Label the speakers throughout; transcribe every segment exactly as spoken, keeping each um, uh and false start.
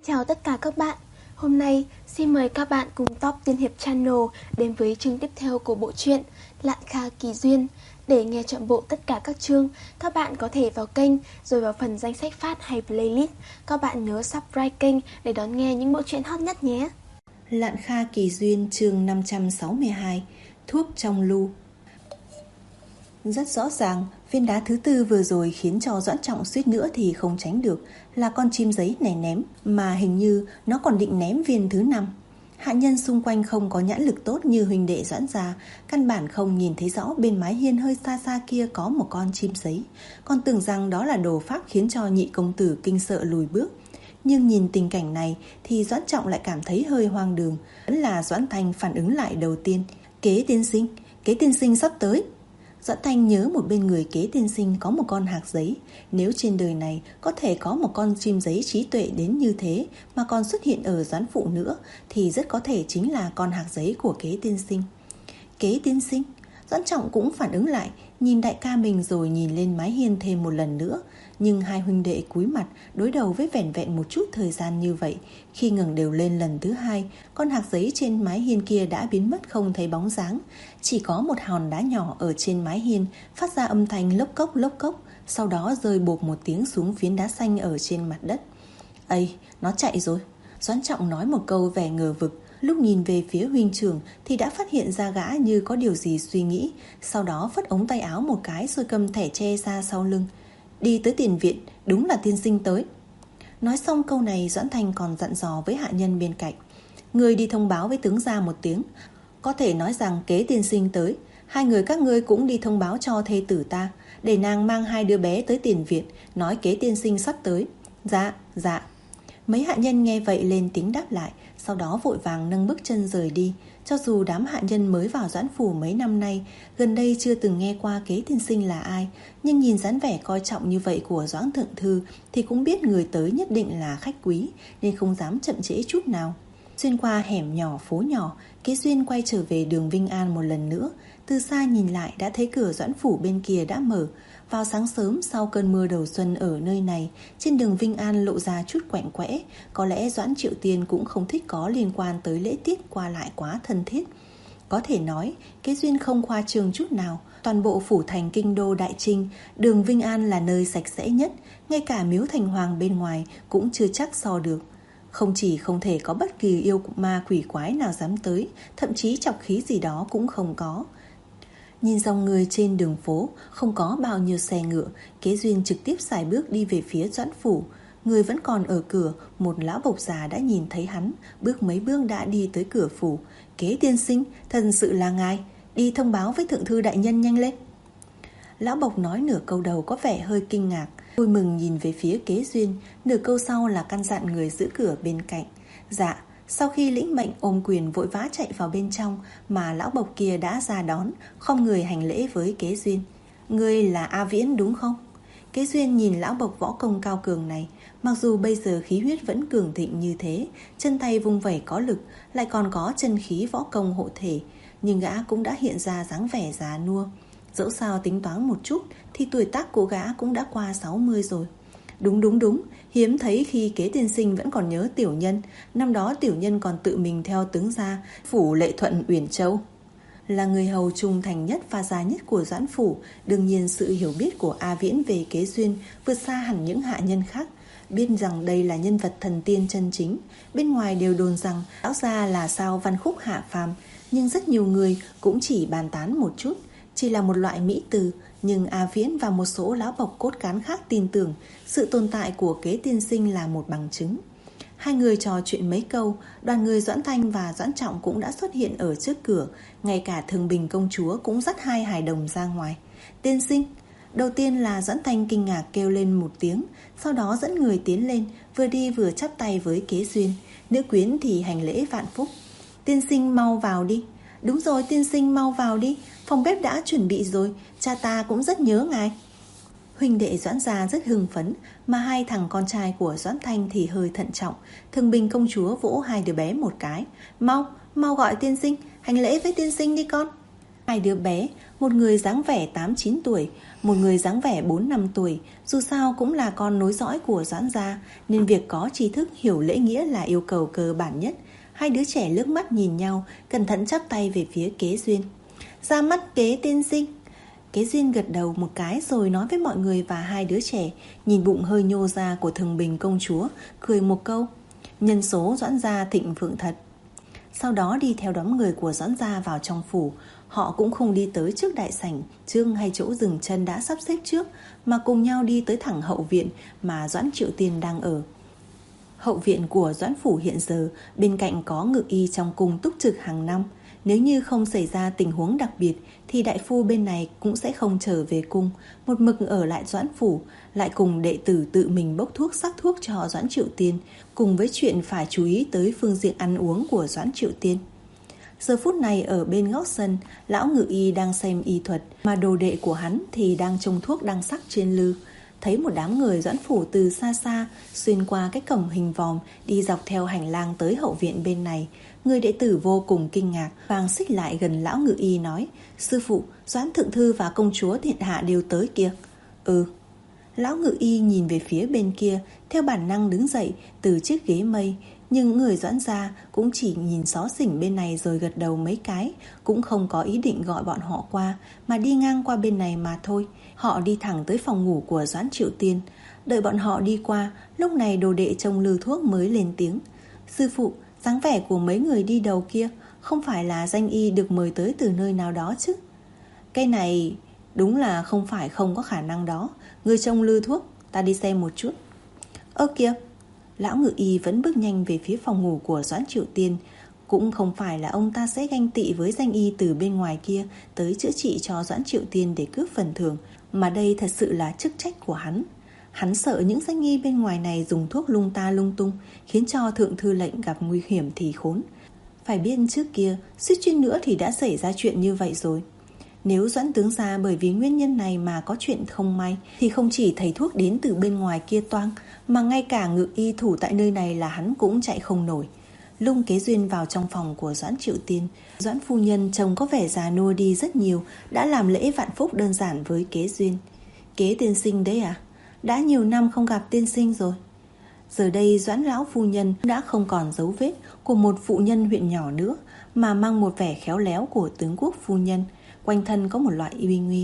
Speaker 1: Chào tất cả các bạn. Hôm nay xin mời các bạn cùng Top Tiên Hiệp Channel đến với chương tiếp theo của bộ truyện Lạn Kha Kỳ Duyên. Để nghe trọn bộ tất cả các chương, các bạn có thể vào kênh rồi vào phần danh sách phát hay playlist. Các bạn nhớ subscribe kênh để đón nghe những bộ truyện hot nhất nhé.
Speaker 2: Lạn Kha Kỳ Duyên chương năm trăm sáu mươi hai. Thuốc trong lu. Rất rõ ràng, viên đá thứ tư vừa rồi khiến cho Doãn Trọng suýt nữa thì không tránh được, là con chim giấy này ném, mà hình như nó còn định ném viên thứ năm. Hạ nhân xung quanh không có nhãn lực tốt như huynh đệ Doãn gia, căn bản không nhìn thấy rõ bên mái hiên hơi xa xa kia có một con chim giấy, còn tưởng rằng đó là đồ pháp khiến cho nhị công tử kinh sợ lùi bước. Nhưng nhìn tình cảnh này thì Doãn Trọng lại cảm thấy hơi hoang đường. Vẫn là Doãn Thanh phản ứng lại đầu tiên. Kế tiên sinh, kế tiên sinh sắp tới. Doãn Thanh nhớ một bên người kế tiên sinh có một con hạc giấy. Nếu trên đời này có thể có một con chim giấy trí tuệ đến như thế mà còn xuất hiện ở Doãn Phụ nữa, thì rất có thể chính là con hạc giấy của kế tiên sinh. Kế tiên sinh? Doãn Trọng cũng phản ứng lại, nhìn đại ca mình rồi nhìn lên mái hiên thêm một lần nữa. Nhưng hai huynh đệ cúi mặt đối đầu với vẻn vẹn một chút thời gian như vậy. Khi ngẩng đều lên lần thứ hai, con hạc giấy trên mái hiên kia đã biến mất không thấy bóng dáng. Chỉ có một hòn đá nhỏ ở trên mái hiên phát ra âm thanh lốc cốc lốc cốc, sau đó rơi bộp một tiếng xuống phiến đá xanh ở trên mặt đất. Ây, nó chạy rồi. Doãn Trọng nói một câu vẻ ngờ vực. Lúc nhìn về phía huynh trưởng thì đã phát hiện ra gã như có điều gì suy nghĩ, sau đó phất ống tay áo một cái rồi cầm thẻ tre ra sau lưng. Đi tới tiền viện, đúng là tiên sinh tới. Nói xong câu này, Doãn Thanh còn dặn dò với hạ nhân bên cạnh. Người đi thông báo với tướng gia một tiếng, có thể nói rằng kế tiên sinh tới. Hai người các ngươi cũng đi thông báo cho thê tử ta, để nàng mang hai đứa bé tới tiền viện, nói kế tiên sinh sắp tới. Dạ, dạ. Mấy hạ nhân nghe vậy lên tiếng đáp lại, sau đó vội vàng nâng bước chân rời đi. Cho dù đám hạ nhân mới vào Doãn phủ mấy năm nay, gần đây chưa từng nghe qua kế tiên sinh là ai, nhưng nhìn dáng vẻ coi trọng như vậy của Doãn thượng thư thì cũng biết người tới nhất định là khách quý, nên không dám chậm trễ chút nào. Xuyên qua hẻm nhỏ phố nhỏ, Kế Duyên quay trở về đường Vinh An một lần nữa. Từ xa nhìn lại đã thấy cửa Doãn phủ bên kia đã mở. Vào sáng sớm sau cơn mưa đầu xuân ở nơi này, trên đường Vinh An lộ ra chút quạnh quẽ. Có lẽ Doãn Triệu Tiên cũng không thích có liên quan tới lễ tiết qua lại quá thân thiết. Có thể nói, Kế Duyên không khoa trương chút nào. Toàn bộ phủ thành kinh đô Đại Trinh, đường Vinh An là nơi sạch sẽ nhất. Ngay cả miếu thành hoàng bên ngoài cũng chưa chắc so được. Không chỉ không thể có bất kỳ yêu ma quỷ quái nào dám tới, thậm chí chọc khí gì đó cũng không có. Nhìn dòng người trên đường phố, không có bao nhiêu xe ngựa, Kế Duyên trực tiếp xài bước đi về phía Doãn phủ. Người vẫn còn ở cửa, một lão bộc già đã nhìn thấy hắn, bước mấy bước đã đi tới cửa phủ. Kế tiên sinh, thật sự là ngài, đi thông báo với thượng thư đại nhân nhanh lên. Lão bộc nói nửa câu đầu có vẻ hơi kinh ngạc, vui mừng nhìn về phía Kế Duyên, nửa câu sau là căn dặn người giữ cửa bên cạnh. Dạ. Sau khi lĩnh mệnh ôm quyền vội vã chạy vào bên trong, mà lão bộc kia đã ra đón, không người hành lễ với Kế Duyên. Ngươi là A Viễn đúng không? Kế Duyên nhìn lão bộc võ công cao cường này, mặc dù bây giờ khí huyết vẫn cường thịnh như thế, chân tay vung vẩy có lực, lại còn có chân khí võ công hộ thể, nhưng gã cũng đã hiện ra dáng vẻ già nua. Dẫu sao tính toán một chút thì tuổi tác của gã cũng đã qua sáu mươi rồi. Đúng đúng đúng, hiếm thấy khi Kế tiên sinh vẫn còn nhớ tiểu nhân. Năm đó tiểu nhân còn tự mình theo tướng gia phủ Lệ Thuận Uyển Châu. Là người hầu trung thành nhất và già nhất của Doãn phủ, đương nhiên sự hiểu biết của A Viễn về Kế Duyên vượt xa hẳn những hạ nhân khác. Biết rằng đây là nhân vật thần tiên chân chính. Bên ngoài đều đồn rằng lão gia là sao văn khúc hạ phàm, nhưng rất nhiều người cũng chỉ bàn tán một chút, chỉ là một loại mỹ từ. Nhưng A Viễn và một số lão bộc cốt cán khác tin tưởng sự tồn tại của Kế tiên sinh là một bằng chứng. Hai người trò chuyện mấy câu, đoàn người Doãn Thanh và Doãn Trọng cũng đã xuất hiện ở trước cửa. Ngay cả Thường Bình công chúa cũng dắt hai hài đồng ra ngoài. Tiên sinh. Đầu tiên là Doãn Thanh kinh ngạc kêu lên một tiếng, sau đó dẫn người tiến lên, vừa đi vừa chắp tay với Kế Duyên. Nữ quyến thì hành lễ vạn phúc. Tiên sinh mau vào đi. Đúng rồi, tiên sinh mau vào đi, phòng bếp đã chuẩn bị rồi, cha ta cũng rất nhớ ngài. Huynh đệ Doãn gia rất hưng phấn, mà hai thằng con trai của Doãn Thanh thì hơi thận trọng. Thường Bình công chúa vỗ hai đứa bé một cái. Mau, mau gọi tiên sinh, hành lễ với tiên sinh đi con. Hai đứa bé, một người dáng vẻ tám chín tuổi, một người dáng vẻ bốn năm tuổi, dù sao cũng là con nối dõi của Doãn gia, nên việc có tri thức hiểu lễ nghĩa là yêu cầu cơ bản nhất. Hai đứa trẻ liếc mắt nhìn nhau, cẩn thận chắp tay về phía Kế Duyên. Ra mắt Kế tiên sinh. Kế Duyên gật đầu một cái rồi nói với mọi người và hai đứa trẻ, nhìn bụng hơi nhô ra của Thường Bình công chúa, cười một câu. Nhân số Doãn gia thịnh vượng thật. Sau đó đi theo đám người của Doãn gia vào trong phủ. Họ cũng không đi tới trước đại sảnh, trương hay chỗ dừng chân đã sắp xếp trước, mà cùng nhau đi tới thẳng hậu viện mà Doãn Triệu Tiên đang ở. Hậu viện của Doãn phủ hiện giờ, bên cạnh có ngự y trong cung túc trực hàng năm. Nếu như không xảy ra tình huống đặc biệt thì đại phu bên này cũng sẽ không trở về cung, một mực ở lại Doãn phủ, lại cùng đệ tử tự mình bốc thuốc sắc thuốc cho Doãn Triệu Tiên, cùng với chuyện phải chú ý tới phương diện ăn uống của Doãn Triệu Tiên. Giờ phút này ở bên góc sân, lão ngự y đang xem y thuật, mà đồ đệ của hắn thì đang trông thuốc đăng sắc trên lư. Thấy một đám người Doãn phủ từ xa xa xuyên qua cái cổng hình vòm đi dọc theo hành lang tới hậu viện bên này. Người đệ tử vô cùng kinh ngạc, vàng xích lại gần lão ngự y nói: Sư phụ, Doãn thượng thư và công chúa điện hạ đều tới kìa. Ừ. Lão ngự y nhìn về phía bên kia, theo bản năng đứng dậy từ chiếc ghế mây. Nhưng người Doãn gia cũng chỉ nhìn xó xỉnh bên này rồi gật đầu mấy cái, cũng không có ý định gọi bọn họ qua, mà đi ngang qua bên này mà thôi. Họ đi thẳng tới phòng ngủ của Doãn Triệu Tiên. Đợi bọn họ đi qua, lúc này đồ đệ trông lư thuốc mới lên tiếng: Sư phụ, dáng vẻ của mấy người đi đầu kia không phải là danh y được mời tới từ nơi nào đó chứ? Cái này đúng là không phải không có khả năng đó. Người trông lư thuốc, ta đi xem một chút. Ơ kìa! Lão ngự y vẫn bước nhanh về phía phòng ngủ của Doãn Triệu Tiên. Cũng không phải là ông ta sẽ ganh tị với danh y từ bên ngoài kia tới chữa trị cho Doãn Triệu Tiên để cướp phần thưởng, mà đây thật sự là chức trách của hắn. Hắn sợ những danh y bên ngoài này dùng thuốc lung ta lung tung, khiến cho thượng thư lệnh gặp nguy hiểm thì khốn. Phải biết trước kia, suýt chút nữa thì đã xảy ra chuyện như vậy rồi. Nếu Doãn tướng gia bởi vì nguyên nhân này mà có chuyện không may, thì không chỉ thầy thuốc đến từ bên ngoài kia toang, mà ngay cả ngự y thủ tại nơi này là hắn cũng chạy không nổi. Lung Kế Duyên vào trong phòng của Doãn Triệu Tiên. Doãn phu nhân trông có vẻ già nua đi rất nhiều, đã làm lễ vạn phúc đơn giản với Kế Duyên. Kế tiên sinh đấy à? Đã nhiều năm không gặp tiên sinh rồi. Giờ đây Doãn lão phu nhân đã không còn dấu vết của một phụ nhân huyện nhỏ nữa, mà mang một vẻ khéo léo của tướng quốc phu nhân, quanh thân có một loại uy nguy.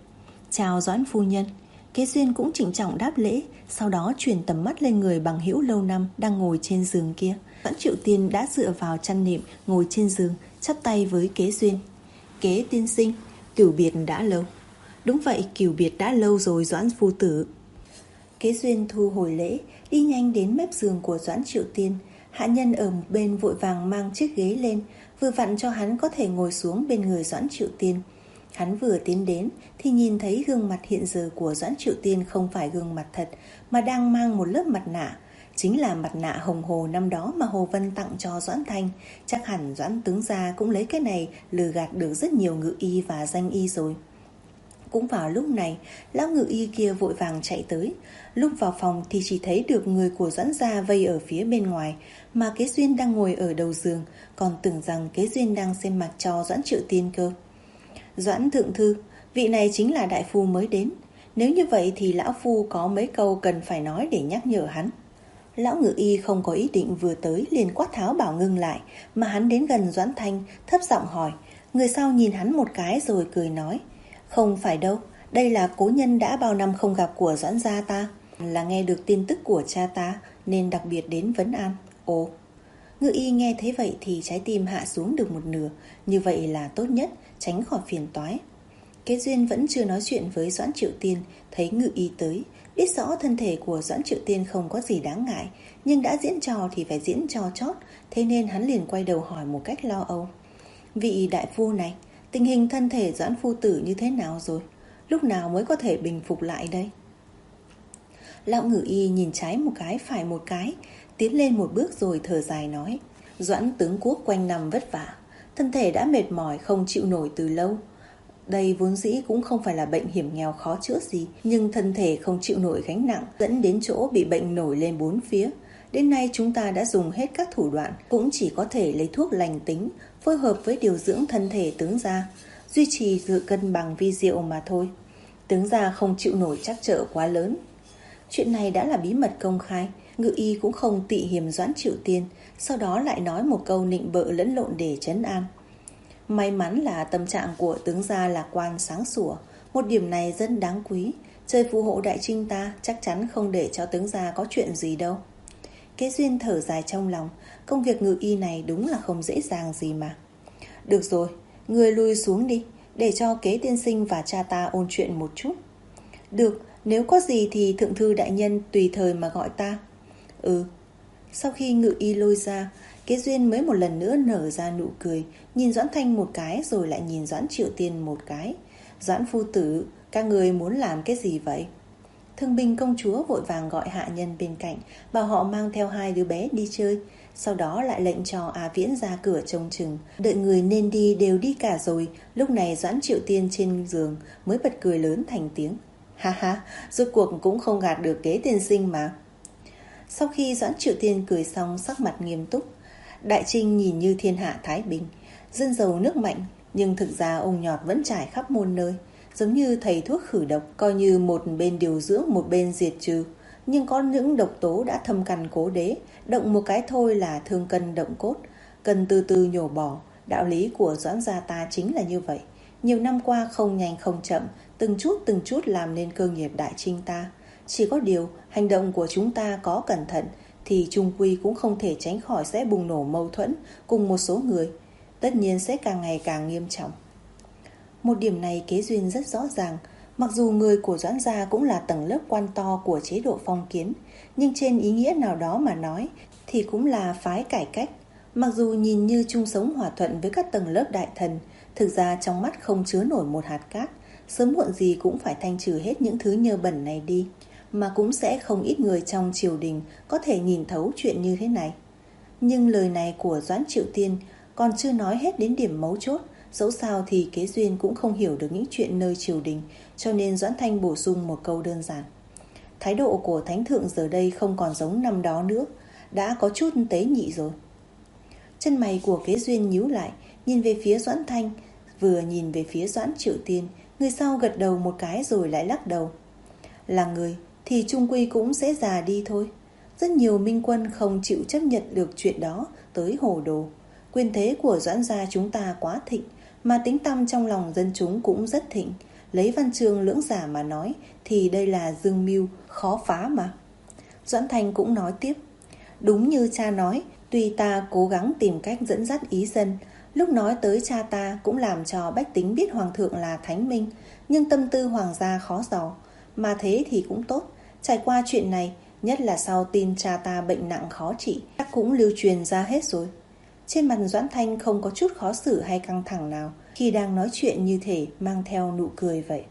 Speaker 2: Chào Doãn phu nhân. Kế Duyên cũng trịnh trọng đáp lễ, sau đó chuyển tầm mắt lên người bằng hữu lâu năm đang ngồi trên giường kia. Doãn Triệu Tiên đã dựa vào chăn nệm ngồi trên giường, chắp tay với Kế Duyên. Kế tiên sinh, cửu biệt đã lâu. Đúng vậy, cửu biệt đã lâu rồi Doãn phu tử. Kế Duyên thu hồi lễ, đi nhanh đến mép giường của Doãn Triệu Tiên. Hạ nhân ở một bên vội vàng mang chiếc ghế lên, vừa vặn cho hắn có thể ngồi xuống bên người Doãn Triệu Tiên. Hắn vừa tiến đến thì nhìn thấy gương mặt hiện giờ của Doãn Triệu Tiên không phải gương mặt thật, mà đang mang một lớp mặt nạ. Chính là mặt nạ hồng hồ năm đó mà Hồ Vân tặng cho Doãn Thanh. Chắc hẳn Doãn tướng gia cũng lấy cái này lừa gạt được rất nhiều ngự y và danh y rồi. Cũng vào lúc này, lão ngự y kia vội vàng chạy tới. Lúc vào phòng thì chỉ thấy được người của Doãn gia vây ở phía bên ngoài, mà Kế Duyên đang ngồi ở đầu giường, còn tưởng rằng Kế Duyên đang xem mặt cho Doãn Triệu Tiên cơ. Doãn thượng thư, vị này chính là đại phu mới đến. Nếu như vậy thì lão phu có mấy câu cần phải nói để nhắc nhở hắn. Lão ngự y không có ý định vừa tới liền quát tháo bảo ngưng lại, mà hắn đến gần Doãn Thanh, thấp giọng hỏi. Người sau nhìn hắn một cái rồi cười nói: Không phải đâu, đây là cố nhân đã bao năm không gặp của Doãn gia ta, là nghe được tin tức của cha ta nên đặc biệt đến vấn an. Ồ. Ngự y nghe thấy vậy thì trái tim hạ xuống được một nửa, như vậy là tốt nhất, tránh khỏi phiền toái. Kế Duyên vẫn chưa nói chuyện với Doãn Triệu Tiên, thấy ngự y tới, biết rõ thân thể của Doãn Triệu Tiên không có gì đáng ngại, nhưng đã diễn trò thì phải diễn trò chót, thế nên hắn liền quay đầu hỏi một cách lo âu. Vị đại phu này, tình hình thân thể Doãn phu tử như thế nào rồi? Lúc nào mới có thể bình phục lại đây? Lão ngự y nhìn trái một cái phải một cái, tiến lên một bước rồi thở dài nói: Doãn tướng quốc quanh năm vất vả, thân thể đã mệt mỏi không chịu nổi từ lâu. Đây vốn dĩ cũng không phải là bệnh hiểm nghèo khó chữa gì, nhưng thân thể không chịu nổi gánh nặng dẫn đến chỗ bị bệnh nổi lên bốn phía. Đến nay chúng ta đã dùng hết các thủ đoạn, cũng chỉ có thể lấy thuốc lành tính phối hợp với điều dưỡng thân thể tướng gia. duy trì sự cân bằng vi diệu mà thôi. Tướng gia không chịu nổi trắc trở quá lớn. Chuyện này đã là bí mật công khai, Ngự Y cũng không tị hiềm Doãn Triệu Tiên, sau đó lại nói một câu nịnh bợ lẫn lộn để trấn an. May mắn là tâm trạng của tướng gia lạc quan sáng sủa, một điểm này rất đáng quý. Trời phù hộ đại trinh ta, chắc chắn không để cho tướng gia có chuyện gì đâu. Kế Duyên thở dài trong lòng, công việc Ngự Y này đúng là không dễ dàng gì mà. Được rồi, người lui xuống đi, để cho Kế tiên sinh và cha ta ôn chuyện một chút. Được, nếu có gì thì thượng thư đại nhân tùy thời mà gọi ta. Ừ. Sau khi Ngự Y lôi ra, Kế Duyên mới một lần nữa nở ra nụ cười, nhìn Doãn Thanh một cái rồi lại nhìn Doãn Triệu Tiên một cái. Doãn phu tử, các người muốn làm cái gì vậy? Thương binh công chúa vội vàng gọi hạ nhân bên cạnh, bảo họ mang theo hai đứa bé đi chơi. Sau đó lại lệnh cho A Viễn ra cửa trông chừng. Đợi người nên đi đều đi cả rồi, lúc này Doãn Triệu Tiên trên giường mới bật cười lớn thành tiếng. Ha ha, rốt cuộc cũng không gạt được Kế tiên sinh mà. Sau khi Doãn Triệu Tiên cười xong, sắc mặt nghiêm túc. Đại trinh nhìn như thiên hạ thái bình, dân giàu nước mạnh, nhưng thực ra ung nhọt vẫn trải khắp muôn nơi, giống như thầy thuốc khử độc, coi như một bên điều dưỡng một bên diệt trừ. Nhưng có những độc tố đã thâm căn cố đế, động một cái thôi là thương cân động cốt, cần từ từ nhổ bỏ. Đạo lý của Doãn gia ta chính là như vậy. Nhiều năm qua không nhanh không chậm, từng chút từng chút làm nên cơ nghiệp đại trinh ta. Chỉ có điều, hành động của chúng ta có cẩn thận thì chung quy cũng không thể tránh khỏi sẽ bùng nổ mâu thuẫn cùng một số người. Tất nhiên sẽ càng ngày càng nghiêm trọng. Một điểm này Kế Duyên rất rõ ràng. Mặc dù người của Doãn gia cũng là tầng lớp quan to của chế độ phong kiến, nhưng trên ý nghĩa nào đó mà nói thì cũng là phái cải cách. Mặc dù nhìn như chung sống hòa thuận với các tầng lớp đại thần, thực ra trong mắt không chứa nổi một hạt cát. Sớm muộn gì cũng phải thanh trừ hết những thứ nhơ bẩn này đi. Mà cũng sẽ không ít người trong triều đình có thể nhìn thấu chuyện như thế này. Nhưng lời này của Doãn Triệu Tiên còn chưa nói hết đến điểm mấu chốt. Dẫu sao thì Kế Duyên cũng không hiểu được những chuyện nơi triều đình, cho nên Doãn Thanh bổ sung một câu đơn giản. Thái độ của Thánh Thượng giờ đây không còn giống năm đó nữa, đã có chút tế nhị rồi. Chân mày của Kế Duyên nhíu lại, nhìn về phía Doãn Thanh, vừa nhìn về phía Doãn Triệu Tiên. Người sau gật đầu một cái rồi lại lắc đầu. Là người thì chung quy cũng sẽ già đi thôi. Rất nhiều minh quân không chịu chấp nhận được chuyện đó tới hồ đồ. Quyền thế của Doãn gia chúng ta quá thịnh, mà tính tăm trong lòng dân chúng cũng rất thịnh. Lấy văn chương lưỡng giả mà nói thì đây là dương mưu khó phá mà. Doãn Thanh cũng nói tiếp. Đúng như cha nói, tuy ta cố gắng tìm cách dẫn dắt ý dân, lúc nói tới cha ta cũng làm cho bách tính biết hoàng thượng là thánh minh, nhưng tâm tư hoàng gia khó dò. Mà thế thì cũng tốt. Trải qua chuyện này, nhất là sau tin cha ta bệnh nặng khó trị, chắc cũng lưu truyền ra hết rồi. Trên mặt Doãn Thanh không có chút khó xử hay căng thẳng nào, khi đang nói chuyện như thể mang theo nụ cười vậy.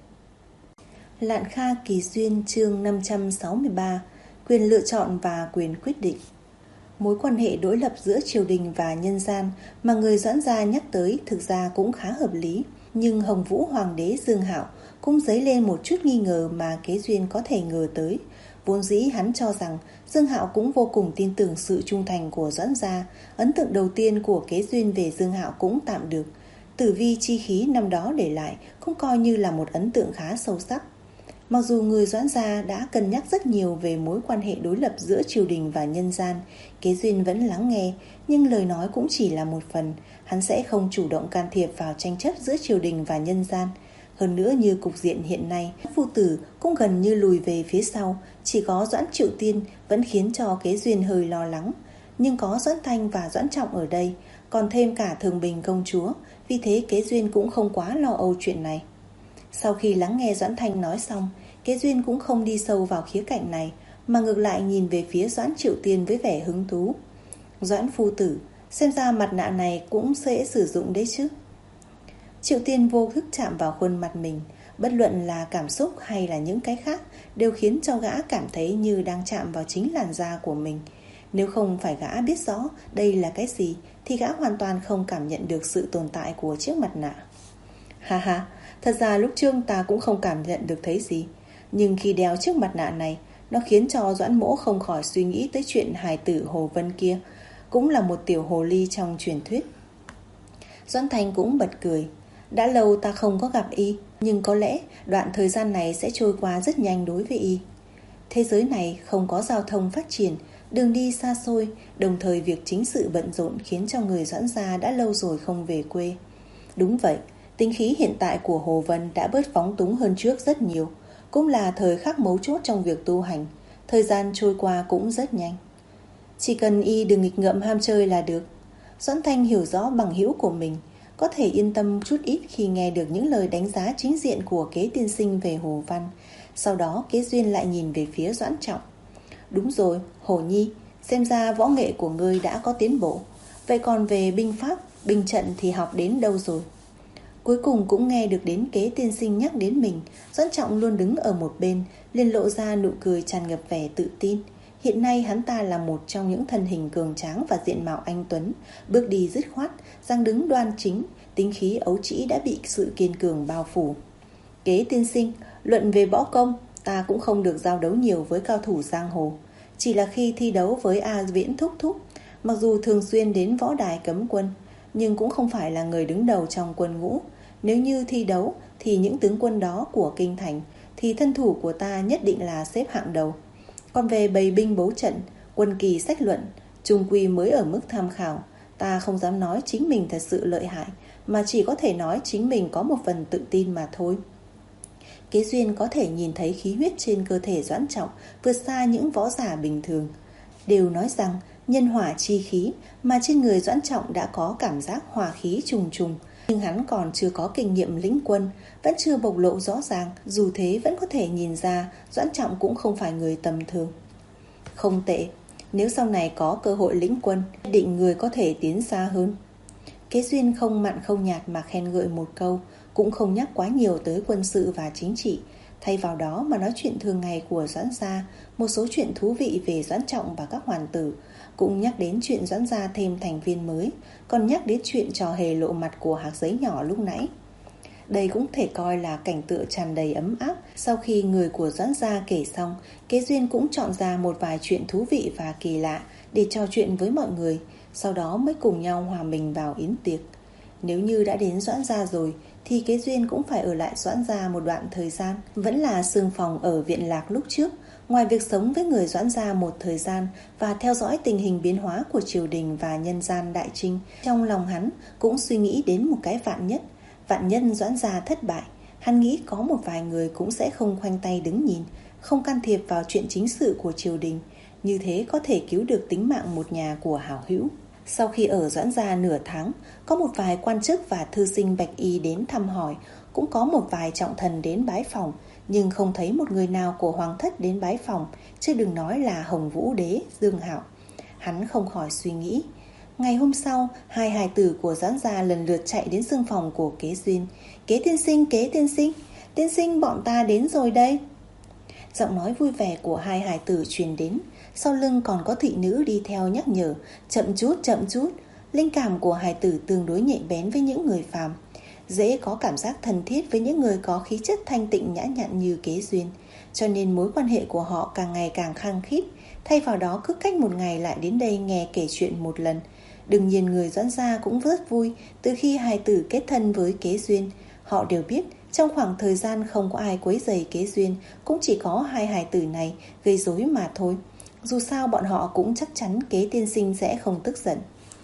Speaker 2: Lạn Kha Kỳ Duyên chương năm trăm sáu mươi ba. Quyền lựa chọn và quyền quyết định. Mối quan hệ đối lập giữa triều đình và nhân gian mà người Doãn gia nhắc tới thực ra cũng khá hợp lý. Nhưng Hồng Vũ Hoàng đế Dương Hạo cũng dấy lên một chút nghi ngờ mà Kế Duyên có thể ngờ tới. Vốn dĩ hắn cho rằng Dương Hạo cũng vô cùng tin tưởng sự trung thành của Doãn gia. Ấn tượng đầu tiên của Kế Duyên về Dương Hạo cũng tạm được. Tử vi chi khí năm đó để lại cũng coi như là một ấn tượng khá sâu sắc. Mặc dù người Doãn gia đã cân nhắc rất nhiều về mối quan hệ đối lập giữa triều đình và nhân gian, Kế Duyên vẫn lắng nghe, nhưng lời nói cũng chỉ là một phần. Hắn sẽ không chủ động can thiệp vào tranh chấp giữa triều đình và nhân gian. Hơn nữa, như cục diện hiện nay, phu tử cũng gần như lùi về phía sau, chỉ có Doãn Triệu Tiên vẫn khiến cho Kế Duyên hơi lo lắng. Nhưng có Doãn Thanh và Doãn Trọng ở đây, còn thêm cả Thường Bình công chúa, vì thế Kế Duyên cũng không quá lo âu chuyện này. Sau khi lắng nghe Doãn Thanh nói xong, Kế Duyên cũng không đi sâu vào khía cạnh này, mà ngược lại nhìn về phía Doãn Triệu Tiên với vẻ hứng thú. Doãn phu tử, xem ra mặt nạ này cũng sẽ sử dụng đấy chứ. Triệu Tiên vô thức chạm vào khuôn mặt mình, bất luận là cảm xúc hay là những cái khác đều khiến cho gã cảm thấy như đang chạm vào chính làn da của mình. Nếu không phải gã biết rõ đây là cái gì thì gã hoàn toàn không cảm nhận được sự tồn tại của chiếc mặt nạ. Ha ha, thật ra lúc trước ta cũng không cảm nhận được thấy gì, nhưng khi đeo chiếc mặt nạ này, nó khiến cho Doãn Mỗ không khỏi suy nghĩ tới chuyện hài tử Hồ Vân kia, cũng là một tiểu hồ ly trong truyền thuyết. Doãn Thanh cũng bật cười. Đã lâu ta không có gặp y, nhưng có lẽ đoạn thời gian này sẽ trôi qua rất nhanh đối với y. Thế giới này không có giao thông phát triển, đường đi xa xôi, đồng thời việc chính sự bận rộn khiến cho người Doãn gia đã lâu rồi không về quê. Đúng vậy, tính khí hiện tại của Hồ Vân đã bớt phóng túng hơn trước rất nhiều, cũng là thời khắc mấu chốt trong việc tu hành. Thời gian trôi qua cũng rất nhanh. Chỉ cần y đừng nghịch ngợm ham chơi là được. Doãn Thanh hiểu rõ bằng hữu của mình, có thể yên tâm chút ít khi nghe được những lời đánh giá chính diện của Kế tiên sinh về Hồ Văn. Sau đó Kế Duyên lại nhìn về phía Doãn Trọng. Đúng rồi, Hồ Nhi, xem ra võ nghệ của ngươi đã có tiến bộ. Vậy còn về binh pháp, binh trận thì học đến đâu rồi? Cuối cùng cũng nghe được đến Kế tiên sinh nhắc đến mình. Doãn Trọng luôn đứng ở một bên, liền lộ ra nụ cười tràn ngập vẻ tự tin. Hiện nay hắn ta là một trong những thân hình cường tráng và diện mạo anh tuấn, bước đi dứt khoát, dáng đứng đoan chính, tính khí ấu trĩ đã bị sự kiên cường bao phủ. Kế tiên sinh, luận về võ công, ta cũng không được giao đấu nhiều với cao thủ giang hồ. Chỉ là khi thi đấu với A Viễn thúc thúc, mặc dù thường xuyên đến võ đài cấm quân, nhưng cũng không phải là người đứng đầu trong quân ngũ. Nếu như thi đấu thì những tướng quân đó của kinh thành, thì thân thủ của ta nhất định là xếp hạng đầu. Còn về bày binh bố trận, quân kỳ sách luận, chung quy mới ở mức tham khảo. Ta không dám nói chính mình thật sự lợi hại, mà chỉ có thể nói chính mình có một phần tự tin mà thôi. Kế Duyên có thể nhìn thấy khí huyết trên cơ thể Doãn Trọng vượt xa những võ giả bình thường. Đều nói rằng nhân hỏa chi khí, mà trên người Doãn Trọng đã có cảm giác hỏa khí trùng trùng. Nhưng hắn còn chưa có kinh nghiệm lĩnh quân, vẫn chưa bộc lộ rõ ràng. Dù thế vẫn có thể nhìn ra Doãn Trọng cũng không phải người tầm thường. Không tệ, nếu sau này có cơ hội lĩnh quân, định người có thể tiến xa hơn. Kế Duyên không mặn không nhạt mà khen ngợi một câu, cũng không nhắc quá nhiều tới quân sự và chính trị. Thay vào đó mà nói chuyện thường ngày của Doãn gia, một số chuyện thú vị về Doãn Trọng và các hoàng tử, cũng nhắc đến chuyện Doãn gia thêm thành viên mới, còn nhắc đến chuyện trò hề lộ mặt của hạt giấy nhỏ lúc nãy. Đây cũng thể coi là cảnh tượng tràn đầy ấm áp. Sau khi người của Doãn gia kể xong, Kế Duyên cũng chọn ra một vài chuyện thú vị và kỳ lạ để trò chuyện với mọi người, sau đó mới cùng nhau hòa mình vào yến tiệc. Nếu như đã đến Doãn gia rồi thì Kế Duyên cũng phải ở lại Doãn gia một đoạn thời gian. Vẫn là xương phòng ở viện lạc lúc trước. Ngoài việc sống với người Doãn gia một thời gian và theo dõi tình hình biến hóa của triều đình và nhân gian đại trinh, trong lòng hắn cũng suy nghĩ đến một cái vạn nhất. Vạn nhân Doãn gia thất bại, hắn nghĩ có một vài người cũng sẽ không khoanh tay đứng nhìn, không can thiệp vào chuyện chính sự của triều đình. Như thế có thể cứu được tính mạng một nhà của hảo hữu. Sau khi ở Doãn gia nửa tháng, có một vài quan chức và thư sinh bạch y đến thăm hỏi, cũng có một vài trọng thần đến bái phỏng, nhưng không thấy một người nào của hoàng thất đến bái phỏng, chứ đừng nói là Hồng Vũ Đế, Dương Hạo. Hắn không khỏi suy nghĩ. Ngày hôm sau, hai hài tử của Doãn gia lần lượt chạy đến xương phòng của Kế Duyên. Kế tiên sinh, Kế tiên sinh, tiên sinh bọn ta đến rồi đây. Giọng nói vui vẻ của hai hài tử truyền đến. Sau lưng còn có thị nữ đi theo nhắc nhở, chậm chút, chậm chút. Linh cảm của hài tử tương đối nhạy bén với những người phàm, dễ có cảm giác thân thiết với những người có khí chất thanh tịnh nhã nhặn như Kế Duyên, cho nên mối quan hệ của họ càng ngày càng khăng khít. Thay vào đó cứ cách một ngày lại đến đây nghe kể chuyện một lần. Đương nhiên người Doãn gia cũng rất vui. Từ khi hài tử kết thân với Kế Duyên, họ đều biết trong khoảng thời gian không có ai quấy rầy Kế Duyên, cũng chỉ có hai hài tử này gây rối mà thôi. Dù sao bọn họ cũng chắc chắn Kế tiên sinh sẽ không tức giận.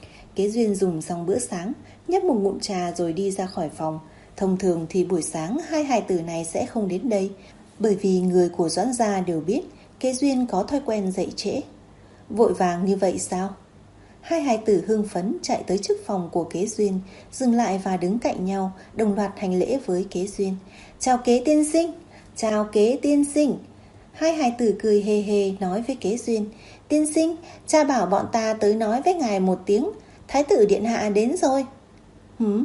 Speaker 2: Kế Duyên dùng xong bữa sáng, nhấp một ngụm trà rồi đi ra khỏi phòng. Thông thường thì buổi sáng hai hài tử này sẽ không đến đây, bởi vì người của Doãn gia đều biết Kế Duyên có thói quen dậy trễ. Vội vàng như vậy sao? Hai hài tử hưng phấn chạy tới trước phòng của Kế Duyên, dừng lại và đứng cạnh nhau, đồng loạt hành lễ với Kế Duyên. Chào Kế tiên sinh, chào Kế tiên sinh. Hai hài tử cười hề hề nói với Kế Duyên, tiên sinh, cha bảo bọn ta tới nói với ngài một tiếng, thái tử điện hạ đến rồi. Hửm?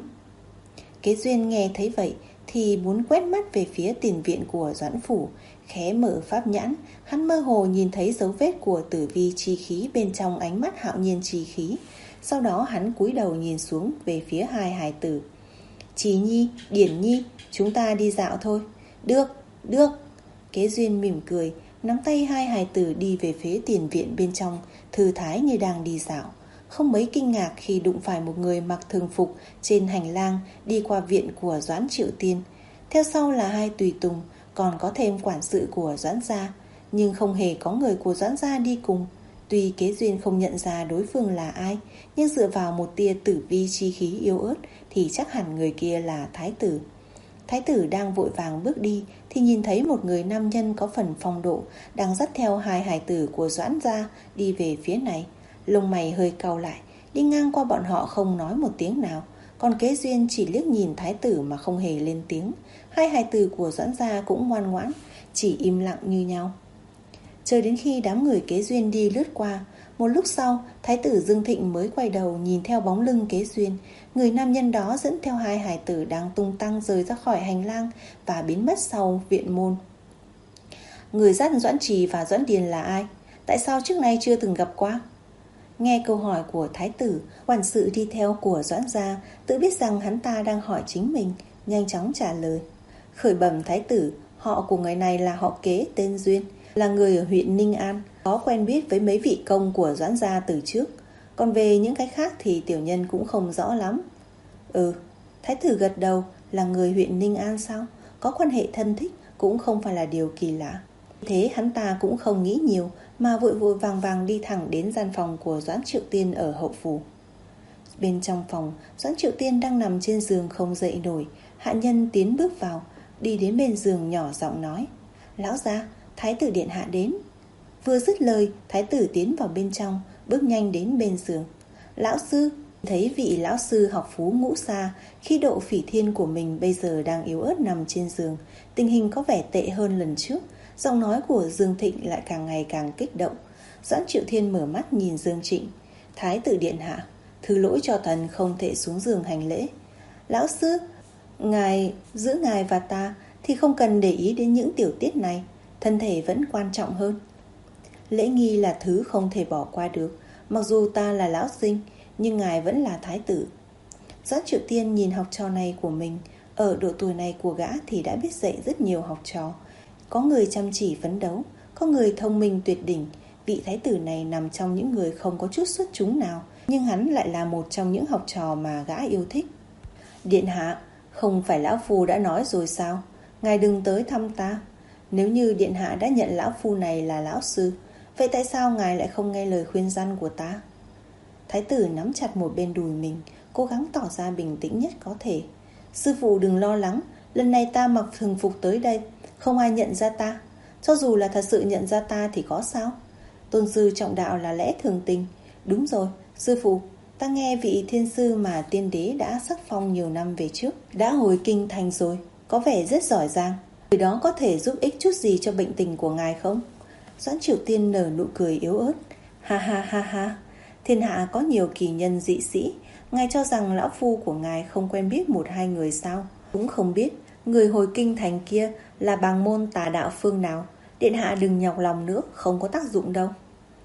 Speaker 2: Kế Duyên nghe thấy vậy thì muốn quét mắt về phía tiền viện của Doãn phủ, khẽ mở pháp nhãn, hắn mơ hồ nhìn thấy dấu vết của tử vi chi khí bên trong ánh mắt hạo nhiên chi khí. Sau đó hắn cúi đầu nhìn xuống về phía hai hài tử. Chí Nhi, Điển Nhi, chúng ta đi dạo thôi. Được, được. Kế Duyên mỉm cười, nắm tay hai hài tử đi về phía tiền viện bên trong, thư thái như đang đi dạo. không mấy kinh ngạc khi đụng phải một người mặc thường phục trên hành lang đi qua viện của Doãn Triệu Tiên. Theo sau là hai tùy tùng, còn có thêm quản sự của Doãn gia, nhưng không hề có người của Doãn gia đi cùng. Tuy Kế Duyên không nhận ra đối phương là ai, nhưng dựa vào một tia tử vi chi khí yếu ớt thì chắc hẳn người kia là thái tử. Thái tử đang vội vàng bước đi thì nhìn thấy một người nam nhân có phần phong độ đang dắt theo hai hài tử của Doãn gia đi về phía này. Lông mày hơi cau lại, đi ngang qua bọn họ không nói một tiếng nào. Còn Kế Duyên chỉ liếc nhìn thái tử mà không hề lên tiếng. Hai hài tử của Doãn gia cũng ngoan ngoãn, chỉ im lặng như nhau. Chờ đến khi đám người Kế Duyên đi lướt qua, một lúc sau, thái tử Dương Thịnh mới quay đầu nhìn theo bóng lưng Kế Duyên. Người nam nhân đó dẫn theo hai hài tử đang tung tăng rời ra khỏi hành lang và biến mất sau viện môn. Người dắt Doãn Trì và Doãn Điền là ai? Tại sao trước nay chưa từng gặp qua? Nghe câu hỏi của thái tử, quản sự đi theo của Doãn gia tự biết rằng hắn ta đang hỏi chính mình, nhanh chóng trả lời. Khởi bẩm thái tử, họ của người này là họ Kế tên Duyên, là người ở huyện Ninh An, có quen biết với mấy vị công của Doãn gia từ trước. Còn về những cái khác thì tiểu nhân cũng không rõ lắm. Ừ, thái tử gật đầu. Là người huyện Ninh An sao? Có quan hệ thân thích cũng không phải là điều kỳ lạ. Thế hắn ta cũng không nghĩ nhiều mà vội vội vàng vàng đi thẳng đến gian phòng của Doãn Triệu Tiên ở hậu phủ. Bên trong phòng, Doãn Triệu Tiên đang nằm trên giường không dậy nổi. Hạ nhân tiến bước vào, đi đến bên giường nhỏ giọng nói: Lão gia, thái tử điện hạ đến. Vừa dứt lời, thái tử tiến vào bên trong, bước nhanh đến bên giường. Lão sư. Thấy vị lão sư học phú ngũ xa, khí độ phỉ thiên của mình bây giờ đang yếu ớt nằm trên giường, tình hình có vẻ tệ hơn lần trước. Giọng nói của Dương Thịnh lại càng ngày càng kích động. Doãn Triệu Thiên mở mắt nhìn Dương Trịnh. Thái tử điện hạ, thứ lỗi cho thần không thể xuống giường hành lễ. Lão sư, ngài, giữa ngài và ta thì không cần để ý đến những tiểu tiết này, thân thể vẫn quan trọng hơn. Lễ nghi là thứ không thể bỏ qua được. Mặc dù ta là lão sinh, nhưng ngài vẫn là thái tử. Doãn Triệu Tiên nhìn học trò này của mình. Ở độ tuổi này của gã thì đã biết dạy rất nhiều học trò. Có người chăm chỉ phấn đấu, có người thông minh tuyệt đỉnh. Vị thái tử này nằm trong những người không có chút xuất chúng nào, nhưng hắn lại là một trong những học trò mà gã yêu thích. Điện hạ, không phải lão phu đã nói rồi sao? Ngài đừng tới thăm ta. Nếu như điện hạ đã nhận lão phu này là lão sư, vậy tại sao ngài lại không nghe lời khuyên răn của ta? Thái tử nắm chặt một bên đùi mình, cố gắng tỏ ra bình tĩnh nhất có thể. Sư phụ đừng lo lắng, lần này ta mặc thường phục tới đây, không ai nhận ra ta. Cho dù là thật sự nhận ra ta thì có sao? Tôn sư trọng đạo là lẽ thường tình. Đúng rồi, sư phụ, ta nghe vị thiên sư mà tiên đế đã sắc phong nhiều năm về trước đã hồi kinh thành rồi, có vẻ rất giỏi giang. Người đó có thể giúp ích chút gì cho bệnh tình của ngài không? Doãn Triệu Tiên nở nụ cười yếu ớt. Ha ha ha ha, thiên hạ có nhiều kỳ nhân dị sĩ, ngài cho rằng lão phu của ngài không quen biết một hai người sao? Cũng không biết người hồi kinh thành kia là bàng môn tà đạo phương nào. Điện hạ đừng nhọc lòng nữa, không có tác dụng đâu.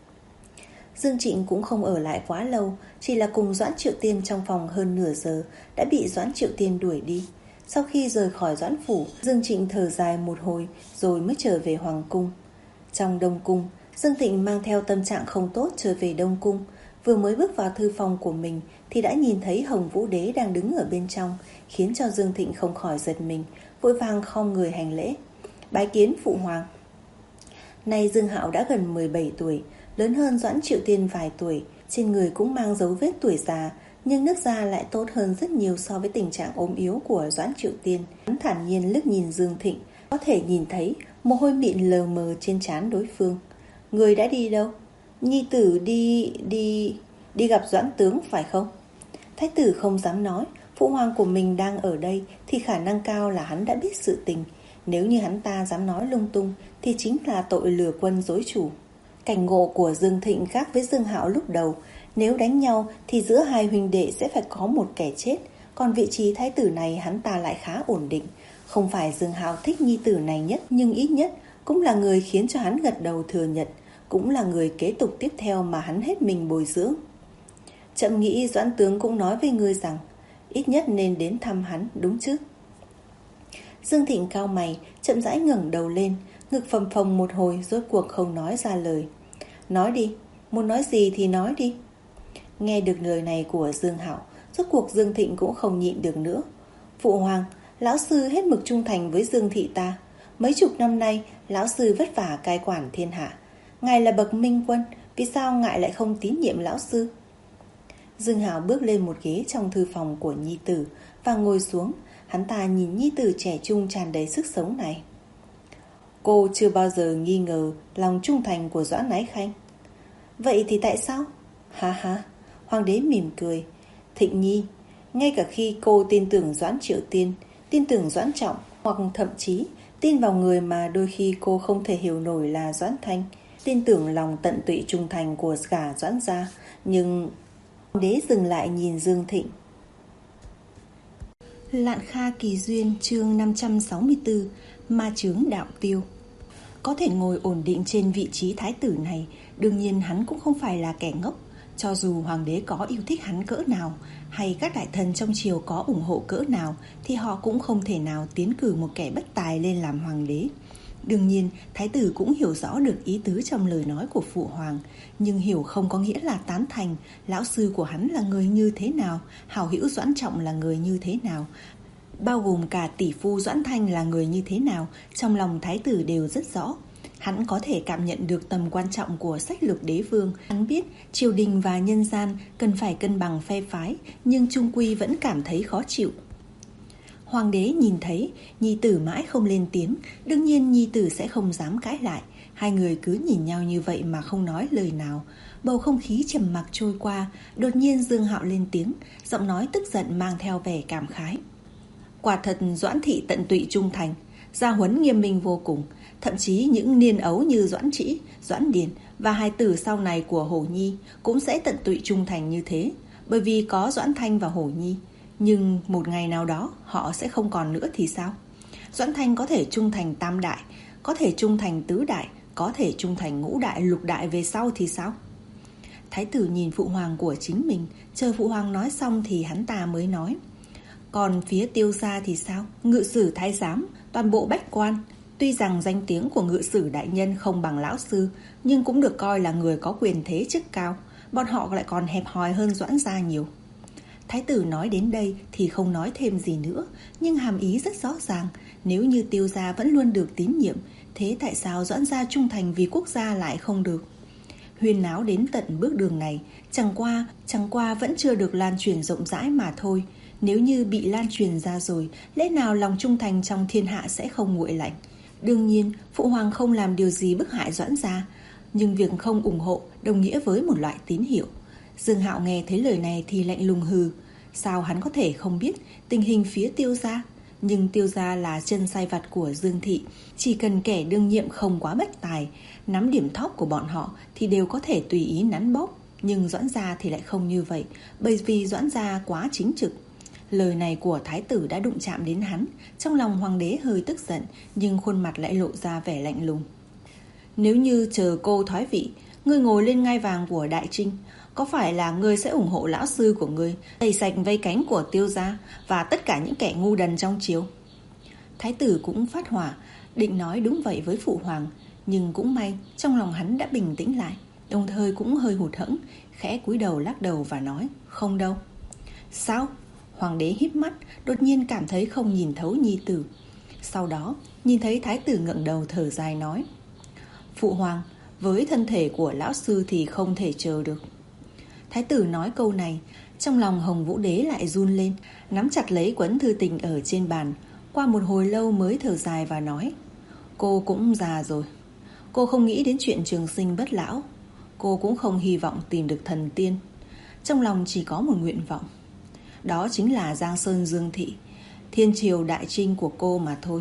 Speaker 2: Dương Trịnh cũng không ở lại quá lâu, chỉ là cùng Doãn Triệu Tiên trong phòng hơn nửa giờ đã bị Doãn Triệu Tiên đuổi đi. Sau khi rời khỏi Doãn phủ, Dương Trịnh thở dài một hồi rồi mới trở về hoàng cung. Trong Đông cung, Dương Thịnh mang theo tâm trạng không tốt trở về Đông cung. Vừa mới bước vào thư phòng của mình thì đã nhìn thấy Hồng Vũ Đế đang đứng ở bên trong, khiến cho Dương Thịnh không khỏi giật mình, vội vàng khom người hành lễ. Bái kiến phụ hoàng. Nay Dương Hạo đã gần mười bảy tuổi, lớn hơn Doãn Triệu Tiên vài tuổi, trên người cũng mang dấu vết tuổi già, nhưng nước da lại tốt hơn rất nhiều so với tình trạng ốm yếu của Doãn Triệu Tiên. Hắn thản nhiên liếc nhìn Dương Thịnh, có thể nhìn thấy mồ hôi mịn lờ mờ trên trán đối phương. Người đã đi đâu? Nhi tử đi... đi... đi gặp Doãn tướng phải không? Thái tử không dám nói, phụ hoàng của mình đang ở đây thì khả năng cao là hắn đã biết sự tình. Nếu như hắn ta dám nói lung tung thì chính là tội lừa quân dối chủ. Cảnh ngộ của Dương Thịnh khác với Dương Hạo lúc đầu. Nếu đánh nhau thì giữa hai huynh đệ sẽ phải có một kẻ chết. Còn vị trí thái tử này hắn ta lại khá ổn định. Không phải Dương Hạo thích nhi tử này nhất, nhưng ít nhất cũng là người khiến cho hắn gật đầu thừa nhận, cũng là người kế tục tiếp theo mà hắn hết mình bồi dưỡng. Chậm nghĩ Doãn tướng cũng nói với ngươi rằng ít nhất nên đến thăm hắn, đúng chứ? Dương Thịnh cao mày, chậm rãi ngẩng đầu lên, ngực phập phồng một hồi, rốt cuộc không nói ra lời. Nói đi, muốn nói gì thì nói đi. Nghe được lời này của Dương Hạo, rốt cuộc Dương Thịnh cũng không nhịn được nữa. Phụ hoàng, lão sư hết mực trung thành với Dương thị ta. Mấy chục năm nay, lão sư vất vả cai quản thiên hạ. Ngài là bậc minh quân, vì sao ngài lại không tín nhiệm lão sư? Dương Hạo bước lên một ghế trong thư phòng của nhi tử và ngồi xuống. Hắn ta nhìn nhi tử trẻ trung tràn đầy sức sống này. Cô chưa bao giờ nghi ngờ lòng trung thành của Doãn Ái Khanh. Vậy thì tại sao? Ha ha, hoàng đế mỉm cười. Thịnh nhi, ngay cả khi cô tin tưởng Doãn Triệu Tiên, tin tưởng Doãn Trọng, hoặc thậm chí tin vào người mà đôi khi cô không thể hiểu nổi là Doãn Thanh, tin tưởng lòng tận tụy trung thành của cả Doãn gia, nhưng hoàng đế dừng lại nhìn Dương Thịnh. Lạn Kha Kỳ Duyên chương năm trăm sáu mươi tư. Ma chướng đạo tiêu. Có thể ngồi ổn định trên vị trí thái tử này, đương nhiên hắn cũng không phải là kẻ ngốc. Cho dù hoàng đế có yêu thích hắn cỡ nào, hay các đại thần trong triều có ủng hộ cỡ nào, thì họ cũng không thể nào tiến cử một kẻ bất tài lên làm hoàng đế. Đương nhiên, thái tử cũng hiểu rõ được ý tứ trong lời nói của phụ hoàng, nhưng hiểu không có nghĩa là tán thành. Lão sư của hắn là người như thế nào, hảo hữu Doãn Trọng là người như thế nào, bao gồm cả tỷ phu Doãn Thanh là người như thế nào, trong lòng thái tử đều rất rõ. Hắn có thể cảm nhận được tầm quan trọng của sách lược đế vương. Hắn biết triều đình và nhân gian cần phải cân bằng phe phái, nhưng chung quy vẫn cảm thấy khó chịu. Hoàng đế nhìn thấy nhi tử mãi không lên tiếng, đương nhiên nhi tử sẽ không dám cãi lại. Hai người cứ nhìn nhau như vậy mà không nói lời nào. Bầu không khí trầm mặc trôi qua. Đột nhiên Dương Hạo lên tiếng, giọng nói tức giận mang theo vẻ cảm khái. Quả thật Doãn thị tận tụy trung thành, gia huấn nghiêm minh vô cùng. Thậm chí những niên ấu như Doãn Trĩ, Doãn Điền và hai tử sau này của Hổ Nhi cũng sẽ tận tụy trung thành như thế, bởi vì có Doãn Thanh và Hổ Nhi. Nhưng một ngày nào đó họ sẽ không còn nữa thì sao? Doãn Thanh có thể trung thành tam đại, có thể trung thành tứ đại, có thể trung thành ngũ đại, lục đại về sau thì sao? Thái tử nhìn phụ hoàng của chính mình, chờ phụ hoàng nói xong thì hắn ta mới nói. Còn phía Tiêu gia thì sao? Ngự sử thái giám, toàn bộ bách quan. Tuy rằng danh tiếng của ngự sử đại nhân không bằng lão sư, nhưng cũng được coi là người có quyền thế chức cao. Bọn họ lại còn hẹp hòi hơn Doãn gia nhiều. Thái tử nói đến đây thì không nói thêm gì nữa, nhưng hàm ý rất rõ ràng. Nếu như Tiêu gia vẫn luôn được tín nhiệm, thế tại sao Doãn gia trung thành vì quốc gia lại không được? Huyên náo đến tận bước đường này, chẳng qua, chẳng qua vẫn chưa được lan truyền rộng rãi mà thôi. Nếu như bị lan truyền ra rồi, lẽ nào lòng trung thành trong thiên hạ sẽ không nguội lạnh? Đương nhiên, phụ hoàng không làm điều gì bức hại Doãn gia, nhưng việc không ủng hộ đồng nghĩa với một loại tín hiệu. Dương Hạo nghe thấy lời này thì lạnh lùng hừ. Sao hắn có thể không biết tình hình phía Tiêu gia? Nhưng Tiêu gia là chân sai vặt của Dương thị, chỉ cần kẻ đương nhiệm không quá bất tài, nắm điểm thóp của bọn họ thì đều có thể tùy ý nắn bóp. Nhưng Doãn gia thì lại không như vậy, bởi vì Doãn gia quá chính trực. Lời này của thái tử đã đụng chạm đến hắn. Trong lòng hoàng đế hơi tức giận, nhưng khuôn mặt lại lộ ra vẻ lạnh lùng. Nếu như chờ cô thoái vị, ngươi ngồi lên ngai vàng của Đại Trinh, có phải là ngươi sẽ ủng hộ lão sư của ngươi tẩy sạch vây cánh của Tiêu gia và tất cả những kẻ ngu đần trong triều? Thái tử cũng phát hỏa, định nói đúng vậy với phụ hoàng, nhưng cũng may trong lòng hắn đã bình tĩnh lại, đồng thời cũng hơi hụt hẫng, khẽ cúi đầu lắc đầu và nói, không đâu. Sao? Hoàng đế híp mắt, đột nhiên cảm thấy không nhìn thấu nhi tử. Sau đó nhìn thấy thái tử ngẩng đầu thở dài nói, phụ hoàng, với thân thể của lão sư thì không thể chờ được. Thái tử nói câu này, trong lòng Hồng Vũ Đế lại run lên, nắm chặt lấy cuốn thư tình ở trên bàn. Qua một hồi lâu mới thở dài và nói, cô cũng già rồi. Cô không nghĩ đến chuyện trường sinh bất lão. Cô cũng không hy vọng tìm được thần tiên. Trong lòng chỉ có một nguyện vọng, đó chính là Giang Sơn Dương thị, thiên triều Đại Trinh của cô mà thôi.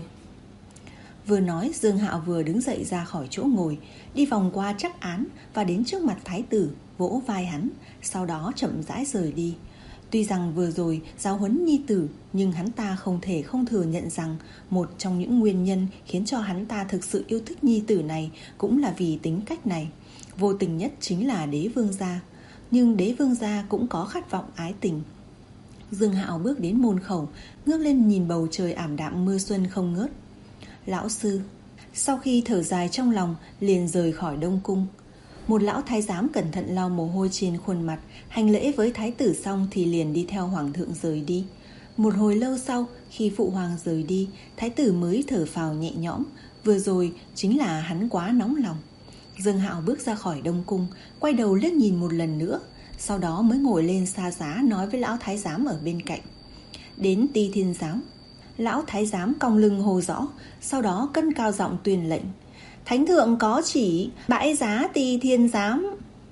Speaker 2: Vừa nói, Dương Hạo vừa đứng dậy ra khỏi chỗ ngồi, đi vòng qua trắc án và đến trước mặt thái tử, vỗ vai hắn, sau đó chậm rãi rời đi. Tuy rằng vừa rồi giáo huấn nhi tử, nhưng hắn ta không thể không thừa nhận rằng một trong những nguyên nhân khiến cho hắn ta thực sự yêu thích nhi tử này cũng là vì tính cách này. Vô tình nhất chính là đế vương gia, nhưng đế vương gia cũng có khát vọng ái tình. Dương Hạo bước đến môn khẩu, ngước lên nhìn bầu trời ảm đạm mưa xuân không ngớt. Lão sư. Sau khi thở dài trong lòng, liền rời khỏi Đông Cung. Một lão thái giám cẩn thận lau mồ hôi trên khuôn mặt, hành lễ với thái tử xong thì liền đi theo hoàng thượng rời đi. Một hồi lâu sau, khi phụ hoàng rời đi, thái tử mới thở phào nhẹ nhõm. Vừa rồi chính là hắn quá nóng lòng. Dương Hạo bước ra khỏi Đông Cung, quay đầu liếc nhìn một lần nữa, sau đó mới ngồi lên xa giá nói với lão thái giám ở bên cạnh. Đến Ti Thiên Giám. Lão thái giám cong lưng hô rõ, sau đó cất cao giọng tuyên lệnh. Thánh thượng có chỉ, bãi giá Ti Thiên Giám.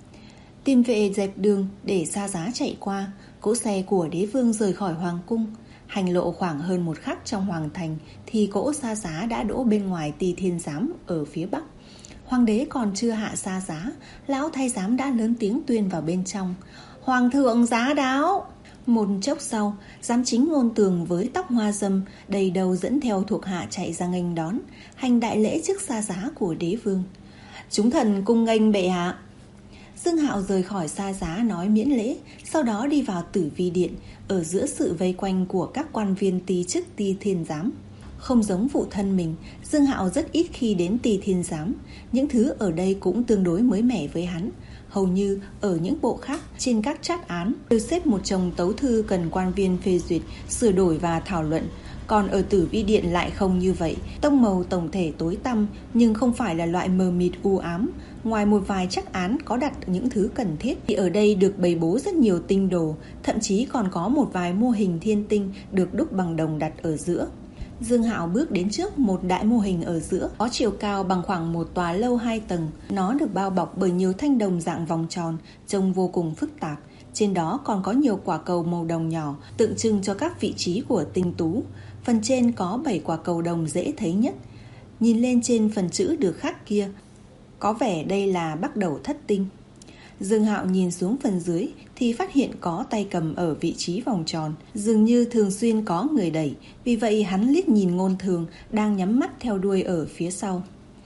Speaker 2: Tim vệ dẹp đường để xa giá chạy qua. Cỗ xe của đế vương rời khỏi hoàng cung. Hành lộ khoảng hơn một khắc trong hoàng thành thì cỗ xa giá đã đỗ bên ngoài Ti Thiên Giám ở phía bắc. Hoàng đế còn chưa hạ xa giá, lão thái giám đã lớn tiếng tuyên vào bên trong. Hoàng thượng giá đáo. Một chốc sau, giám chính Ngôn Tường với tóc hoa râm đầy đầu dẫn theo thuộc hạ chạy ra nghênh đón, hành đại lễ trước xa giá của đế vương. Chúng thần cung nghênh bệ hạ. Dương Hạo rời khỏi xa giá nói miễn lễ, sau đó đi vào Tử Vi Điện, ở giữa sự vây quanh của các quan viên ty chức Ti Thiên Giám. Không giống phụ thân mình, Dương Hạo rất ít khi đến Ti Thiên Giám. Những thứ ở đây cũng tương đối mới mẻ với hắn. Hầu như ở những bộ khác, trên các trát án đều xếp một chồng tấu thư cần quan viên phê duyệt, sửa đổi và thảo luận. Còn ở Tử Vi Điện lại không như vậy. Tông màu tổng thể tối tăm, nhưng không phải là loại mờ mịt u ám. Ngoài một vài trắc án có đặt những thứ cần thiết, thì ở đây được bày bố rất nhiều tinh đồ, thậm chí còn có một vài mô hình thiên tinh được đúc bằng đồng đặt ở giữa. Dương Hạo bước đến trước một đại mô hình ở giữa, có chiều cao bằng khoảng một tòa lâu hai tầng. Nó được bao bọc bởi nhiều thanh đồng dạng vòng tròn, trông vô cùng phức tạp. Trên đó còn có nhiều quả cầu màu đồng nhỏ, tượng trưng cho các vị trí của tinh tú. Phần trên có bảy quả cầu đồng dễ thấy nhất. Nhìn lên trên phần chữ được khắc kia, có vẻ đây là bắt đầu thất tinh. Dương Hạo nhìn xuống phần dưới thì phát hiện có tay cầm ở vị trí vòng tròn, dường như thường xuyên có người đẩy, vì vậy hắn liếc nhìn Ngôn Thường đang nhắm mắt theo đuôi ở phía sau.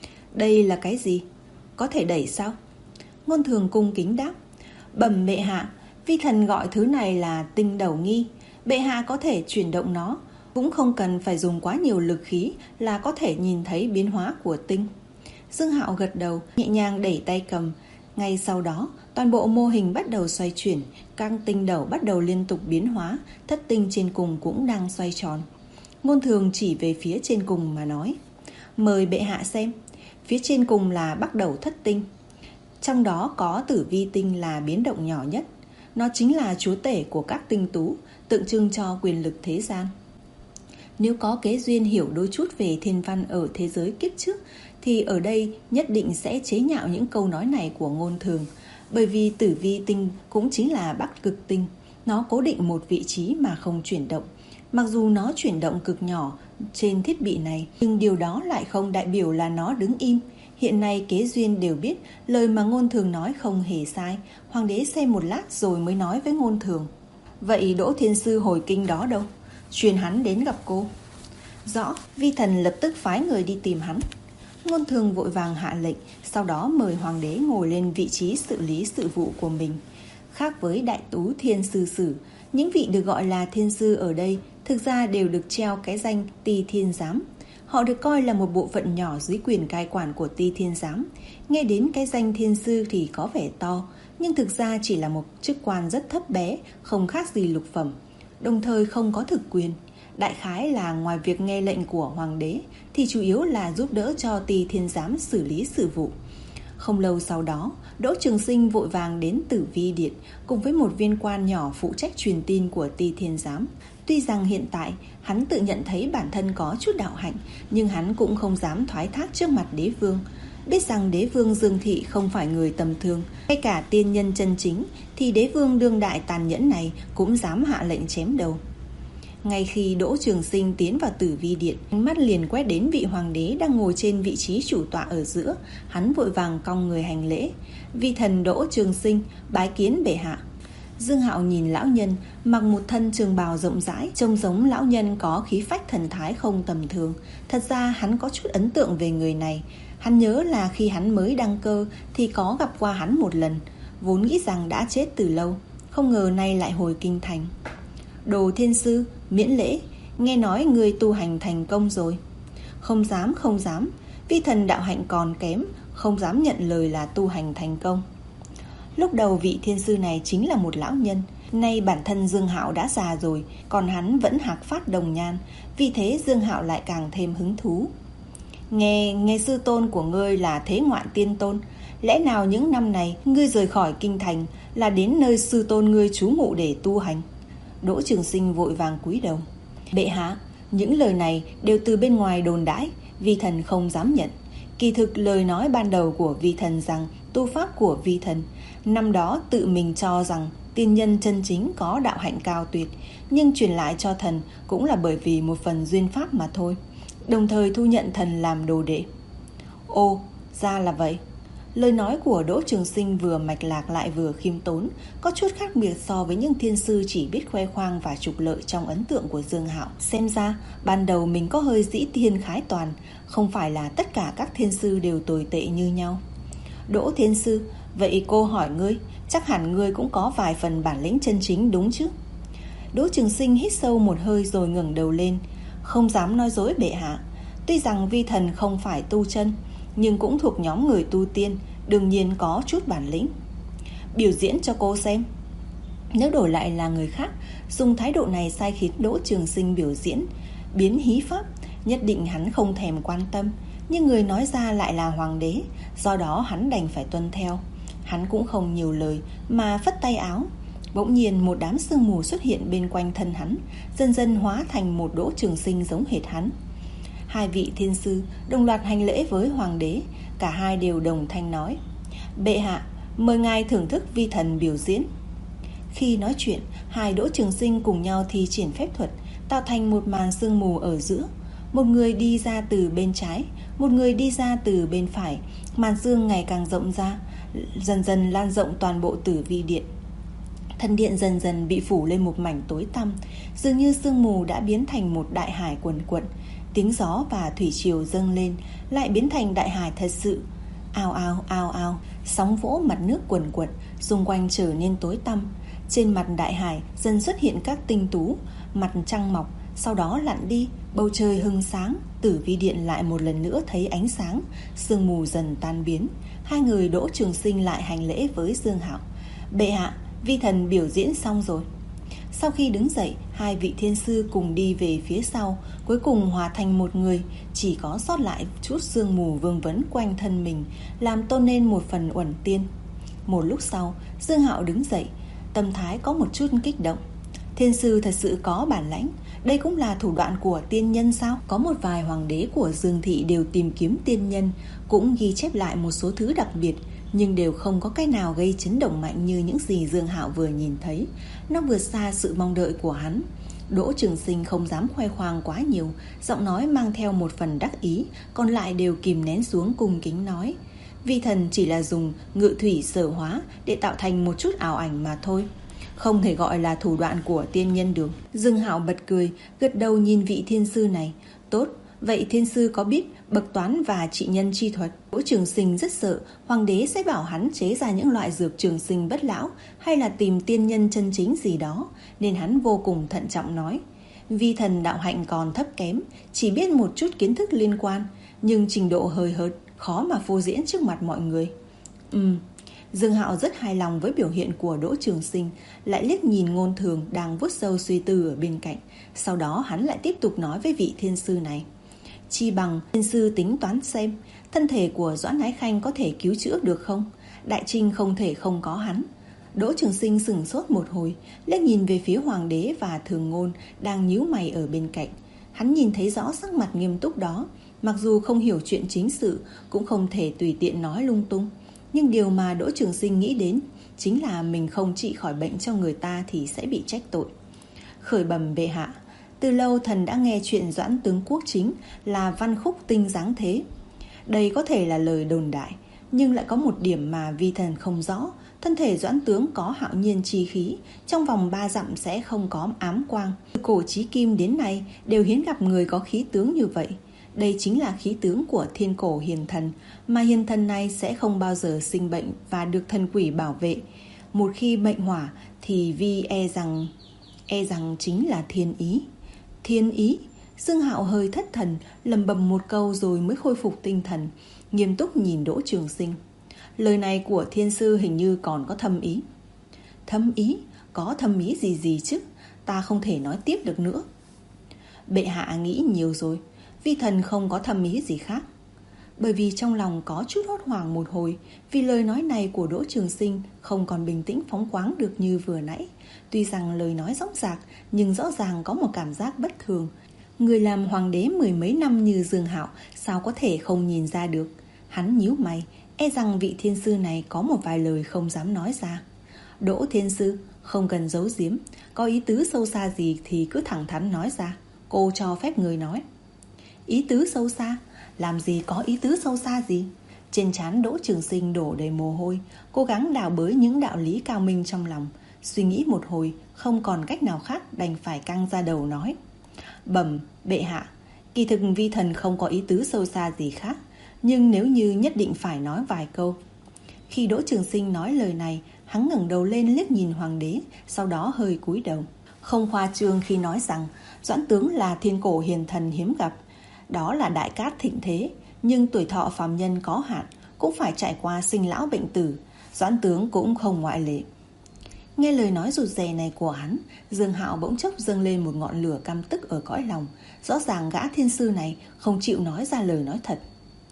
Speaker 2: Đây là cái gì? Có thể đẩy sao? Ngôn Thường cung kính đáp. Bẩm bệ hạ, vi thần gọi thứ này là tinh đầu nghi. Bệ hạ có thể chuyển động nó, cũng không cần phải dùng quá nhiều lực khí là có thể nhìn thấy biến hóa của tinh. Dương Hạo gật đầu, nhẹ nhàng đẩy tay cầm. Ngay sau đó, toàn bộ mô hình bắt đầu xoay chuyển, các tinh đầu bắt đầu liên tục biến hóa, thất tinh trên cùng cũng đang xoay tròn. Ngôn Thường chỉ về phía trên cùng mà nói. Mời bệ hạ xem, phía trên cùng là bắt đầu thất tinh. Trong đó có tử vi tinh là biến động nhỏ nhất. Nó chính là chúa tể của các tinh tú, tượng trưng cho quyền lực thế gian. Nếu có kế duyên hiểu đôi chút về thiên văn ở thế giới kiếp trước, thì ở đây nhất định sẽ chế nhạo những câu nói này của Ngôn Thường. Bởi vì tử vi tinh cũng chính là bắc cực tinh. Nó cố định một vị trí mà không chuyển động. Mặc dù nó chuyển động cực nhỏ trên thiết bị này, nhưng điều đó lại không đại biểu là nó đứng im. Hiện nay kế duyên đều biết lời mà Ngôn Thường nói không hề sai. Hoàng đế xem một lát rồi mới nói với Ngôn Thường. Vậy Đỗ Thiên Sư hồi kinh đó đâu? Truyền hắn đến gặp cô. Rõ, vi thần lập tức phái người đi tìm hắn. Ngôn Thường vội vàng hạ lệnh, sau đó mời hoàng đế ngồi lên vị trí xử lý sự vụ của mình. Khác với đại tú thiên sư sử, những vị được gọi là thiên sư ở đây thực ra đều được treo cái danh Ti Thiên Giám. Họ được coi là một bộ phận nhỏ dưới quyền cai quản của Ti Thiên Giám. Nghe đến cái danh thiên sư thì có vẻ to, nhưng thực ra chỉ là một chức quan rất thấp bé, không khác gì lục phẩm, đồng thời không có thực quyền. Đại khái là ngoài việc nghe lệnh của hoàng đế thì chủ yếu là giúp đỡ cho Ti Thiên Giám xử lý sự vụ. Không lâu sau đó, Đỗ Trường Sinh vội vàng đến Tử Vi Điện cùng với một viên quan nhỏ phụ trách truyền tin của Ti Thiên Giám. Tuy rằng hiện tại hắn tự nhận thấy bản thân có chút đạo hạnh, nhưng hắn cũng không dám thoái thác trước mặt đế vương. Biết rằng đế vương Dương Thị không phải người tầm thường, ngay cả tiên nhân chân chính thì đế vương đương đại tàn nhẫn này cũng dám hạ lệnh chém đầu. Ngay khi Đỗ Trường Sinh tiến vào Tử Vi Điện, ánh mắt liền quét đến vị hoàng đế đang ngồi trên vị trí chủ tọa ở giữa. Hắn vội vàng cong người hành lễ. Vi thần Đỗ Trường Sinh bái kiến bệ hạ. Dương Hạo nhìn lão nhân mặc một thân trường bào rộng rãi, trông giống lão nhân có khí phách thần thái không tầm thường. Thật ra hắn có chút ấn tượng về người này. Hắn nhớ là khi hắn mới đăng cơ thì có gặp qua hắn một lần, vốn nghĩ rằng đã chết từ lâu, không ngờ nay lại hồi kinh thành. Đồ thiên sư, miễn lễ, nghe nói người tu hành thành công rồi. Không dám, không dám, vi thần đạo hạnh còn kém, không dám nhận lời là tu hành thành công. Lúc đầu vị thiên sư này chính là một lão nhân, nay bản thân Dương Hạo đã già rồi, còn hắn vẫn hạc phát đồng nhan, vì thế Dương Hạo lại càng thêm hứng thú. Nghe, nghe sư tôn của ngươi là Thế Ngoạn Tiên Tôn, lẽ nào những năm này ngươi rời khỏi kinh thành là đến nơi sư tôn ngươi trú ngụ để tu hành? Đỗ Trường Sinh vội vàng cúi đầu. Bệ hạ, những lời này đều từ bên ngoài đồn đãi, vi thần không dám nhận. Kỳ thực lời nói ban đầu của vi thần rằng tu pháp của vi thần năm đó tự mình cho rằng tiên nhân chân chính có đạo hạnh cao tuyệt, nhưng truyền lại cho thần cũng là bởi vì một phần duyên pháp mà thôi, đồng thời thu nhận thần làm đồ đệ. Ồ, ra là vậy. Lời nói của Đỗ Trường Sinh vừa mạch lạc lại vừa khiêm tốn, có chút khác biệt so với những thiên sư chỉ biết khoe khoang và trục lợi trong ấn tượng của Dương Hạo. Xem ra, ban đầu mình có hơi dĩ thiên khái toàn, không phải là tất cả các thiên sư đều tồi tệ như nhau. Đỗ thiên sư, vậy cô hỏi ngươi, chắc hẳn ngươi cũng có vài phần bản lĩnh chân chính đúng chứ? Đỗ Trường Sinh hít sâu một hơi rồi ngẩng đầu lên. Không dám nói dối bệ hạ, tuy rằng vi thần không phải tu chân, nhưng cũng thuộc nhóm người tu tiên, đương nhiên có chút bản lĩnh. Biểu diễn cho cô xem. Nếu đổi lại là người khác, dùng thái độ này sai khiến Đỗ Trường Sinh biểu diễn biến hí pháp, nhất định hắn không thèm quan tâm. Nhưng người nói ra lại là hoàng đế, do đó hắn đành phải tuân theo. Hắn cũng không nhiều lời mà phất tay áo. Bỗng nhiên một đám sương mù xuất hiện bên quanh thân hắn, dần dần hóa thành một Đỗ Trường Sinh giống hệt hắn. Hai vị thiên sư đồng loạt hành lễ với hoàng đế, cả hai đều đồng thanh nói: Bệ hạ, mời ngài thưởng thức vi thần biểu diễn. Khi nói chuyện, hai Đỗ Trường Sinh cùng nhau thi triển phép thuật, tạo thành một màn sương mù ở giữa. Một người đi ra từ bên trái, một người đi ra từ bên phải. Màn sương ngày càng rộng ra, dần dần lan rộng toàn bộ Tử Vi Điện. Thần điện dần dần bị phủ lên một mảnh tối tăm, dường như sương mù đã biến thành một đại hải quần quật. Tiếng gió và thủy triều dâng lên, lại biến thành đại hải thật sự. Ao ao ao ao, sóng vỗ mặt nước quần quật, xung quanh trở nên tối tăm. Trên mặt đại hải dần xuất hiện các tinh tú, mặt trăng mọc, sau đó lặn đi, bầu trời hừng sáng. Tử Vi Điện lại một lần nữa thấy ánh sáng, sương mù dần tan biến. Hai người Đỗ Trường Sinh lại hành lễ với Dương Hạo. Bệ hạ, vi thần biểu diễn xong rồi. Sau khi đứng dậy, hai vị thiên sư cùng đi về phía sau, cuối cùng hòa thành một người, chỉ có sót lại chút sương mù vương vấn quanh thân mình, làm tôn nên một phần uẩn tiên. Một lúc sau, Dương Hạo đứng dậy, tâm thái có một chút kích động. Thiên sư thật sự có bản lãnh, đây cũng là thủ đoạn của tiên nhân sao? Có một vài hoàng đế của Dương thị đều tìm kiếm tiên nhân, cũng ghi chép lại một số thứ đặc biệt, nhưng đều không có cái nào gây chấn động mạnh như những gì Dương Hạo vừa nhìn thấy. Nó vượt xa sự mong đợi của hắn. Đỗ Trường Sinh không dám khoe khoang quá nhiều, giọng nói mang theo một phần đắc ý, còn lại đều kìm nén xuống cung kính nói: Vi thần chỉ là dùng ngự thủy sở hóa để tạo thành một chút ảo ảnh mà thôi, không thể gọi là thủ đoạn của tiên nhân được. Dương Hạo bật cười, gật đầu nhìn vị thiên sư này. Tốt, vậy thiên sư có biết bậc toán và trị nhân chi thuật? Đỗ Trường Sinh rất sợ hoàng đế sẽ bảo hắn chế ra những loại dược trường sinh bất lão, hay là tìm tiên nhân chân chính gì đó, nên hắn vô cùng thận trọng nói: Vi thần đạo hạnh còn thấp kém, chỉ biết một chút kiến thức liên quan, nhưng trình độ hơi hợt, khó mà phô diễn trước mặt mọi người. Ừm. Dương Hạo rất hài lòng với biểu hiện của Đỗ Trường Sinh, lại liếc nhìn Ngôn Thường đang vuốt râu suy tư ở bên cạnh. Sau đó hắn lại tiếp tục nói với vị thiên sư này: Chi bằng thiên sư tính toán xem, thân thể của Doãn Ái Khanh có thể cứu chữa được không? Đại Trinh không thể không có hắn. Đỗ Trường Sinh sửng sốt một hồi, liếc nhìn về phía hoàng đế và Thường Ngôn đang nhíu mày ở bên cạnh. Hắn nhìn thấy rõ sắc mặt nghiêm túc đó, mặc dù không hiểu chuyện chính sự, cũng không thể tùy tiện nói lung tung. Nhưng điều mà Đỗ Trường Sinh nghĩ đến chính là mình không trị khỏi bệnh cho người ta thì sẽ bị trách tội. Khởi bẩm bệ hạ, từ lâu thần đã nghe chuyện Doãn tướng quốc chính là văn khúc tinh dáng thế. Đây có thể là lời đồn đại, nhưng lại có một điểm mà vi thần không rõ. Thân thể Doãn tướng có hạo nhiên chi khí, trong vòng ba dặm sẽ không có ám quang. Từ cổ chí kim đến nay đều hiếm gặp người có khí tướng như vậy. Đây chính là khí tướng của thiên cổ hiền thần, mà hiền thần này sẽ không bao giờ sinh bệnh và được thần quỷ bảo vệ. Một khi bệnh hỏa thì vi e rằng e rằng chính là thiên ý. Thiên ý? Dương Hạo hơi thất thần, lầm bầm một câu rồi mới khôi phục tinh thần. nghiêm túc nhìn Đỗ Trường Sinh. Lời này của thiên sư hình như còn có thâm ý. Thâm ý? Có thâm ý gì gì chứ? Ta không thể nói tiếp được nữa. Bệ hạ nghĩ nhiều rồi. Vi thần không có thâm ý gì khác. Bởi vì trong lòng có chút hốt hoảng một hồi, vì lời nói này của Đỗ Trường Sinh không còn bình tĩnh phóng khoáng được như vừa nãy. Tuy rằng lời nói dõng dạc, nhưng rõ ràng có một cảm giác bất thường. Người làm hoàng đế mười mấy năm như Dương Hạo sao có thể không nhìn ra được. Hắn nhíu mày, e rằng vị thiên sư này có một vài lời không dám nói ra. Đỗ thiên sư, không cần giấu giếm, có ý tứ sâu xa gì thì cứ thẳng thắn nói ra. Cô cho phép người nói. Ý tứ sâu xa? Làm gì có ý tứ sâu xa gì? Trên trán Đỗ Trường Sinh đổ đầy mồ hôi, cố gắng đào bới những đạo lý cao minh trong lòng. Suy nghĩ một hồi, không còn cách nào khác đành phải căng ra đầu nói. Bẩm bệ hạ, kỳ thực vi thần không có ý tứ sâu xa gì khác, nhưng nếu như nhất định phải nói vài câu. Khi Đỗ Trường Sinh nói lời này, hắn ngẩng đầu lên liếc nhìn hoàng đế, sau đó hơi cúi đầu. Không khoa trương khi nói rằng Doãn tướng là thiên cổ hiền thần hiếm gặp. Đó là đại cát thịnh thế, nhưng tuổi thọ phàm nhân có hạn, cũng phải trải qua sinh lão bệnh tử. Doãn tướng cũng không ngoại lệ. Nghe lời nói rụt rè này của hắn, Dương Hạo bỗng chốc dâng lên một ngọn lửa căm tức ở cõi lòng. Rõ ràng gã thiên sư này không chịu nói ra lời nói thật.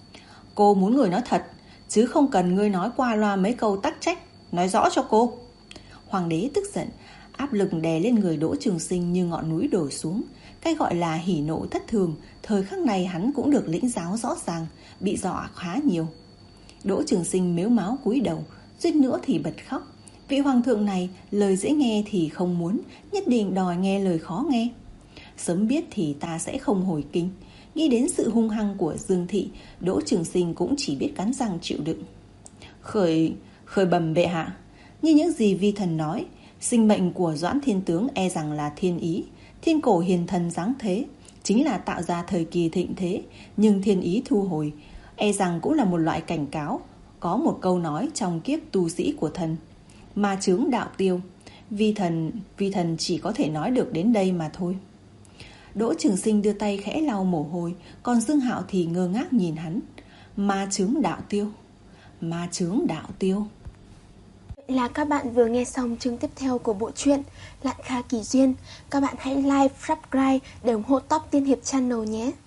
Speaker 2: Cô muốn người nói thật, chứ không cần ngươi nói qua loa mấy câu tắc trách. Nói rõ cho cô. Hoàng đế tức giận, áp lực đè lên người Đỗ Trường Sinh như ngọn núi đổ xuống. Cái gọi là hỉ nộ thất thường, thời khắc này hắn cũng được lĩnh giáo rõ ràng, bị dọa khá nhiều. Đỗ Trường Sinh mếu máo cúi đầu, suýt nữa thì bật khóc. Vị hoàng thượng này lời dễ nghe thì không muốn, nhất định đòi nghe lời khó nghe. Sớm biết thì ta sẽ không hồi kinh. Nghĩ đến sự hung hăng của Dương thị, Đỗ Trường Sinh cũng chỉ biết cắn răng chịu đựng. Khởi, khởi bẩm bệ hạ, như những gì vi thần nói, sinh mệnh của Doãn thiên tướng e rằng là thiên ý. Thiên cổ hiền thần giáng thế, chính là tạo ra thời kỳ thịnh thế, nhưng thiên ý thu hồi, e rằng cũng là một loại cảnh cáo. Có một câu nói trong kiếp tu sĩ của thần: ma chướng đạo tiêu. Vi thần, vi thần chỉ có thể nói được đến đây mà thôi. Đỗ Trường Sinh đưa tay khẽ lau mồ hôi, còn Dương Hạo thì ngơ ngác nhìn hắn. Ma chướng đạo tiêu, ma chướng đạo tiêu.
Speaker 1: Vậy là các bạn vừa nghe xong chương tiếp theo của bộ truyện Lạn Kha Kỳ Duyên. Các bạn hãy like, subscribe để ủng hộ Top Tiên Hiệp Channel nhé.